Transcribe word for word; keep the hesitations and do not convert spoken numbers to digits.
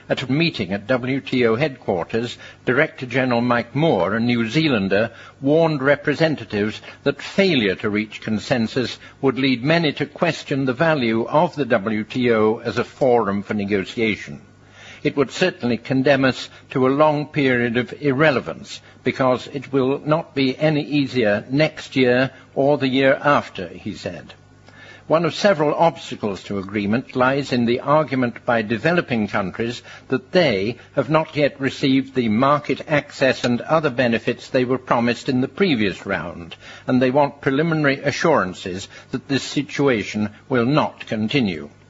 At a meeting at W T O headquarters, Director General Mike Moore, a New Zealander, warned representatives that failure to reach consensus would lead many to question the value of the W T O as a forum for negotiation. It would certainly condemn us to a long period of irrelevance, because it will not be any easier next year or the year after, he said. One of several obstacles to agreement lies in the argument by developing countries that they have not yet received the market access and other benefits they were promised in the previous round, and they want preliminary assurances that this situation will not continue.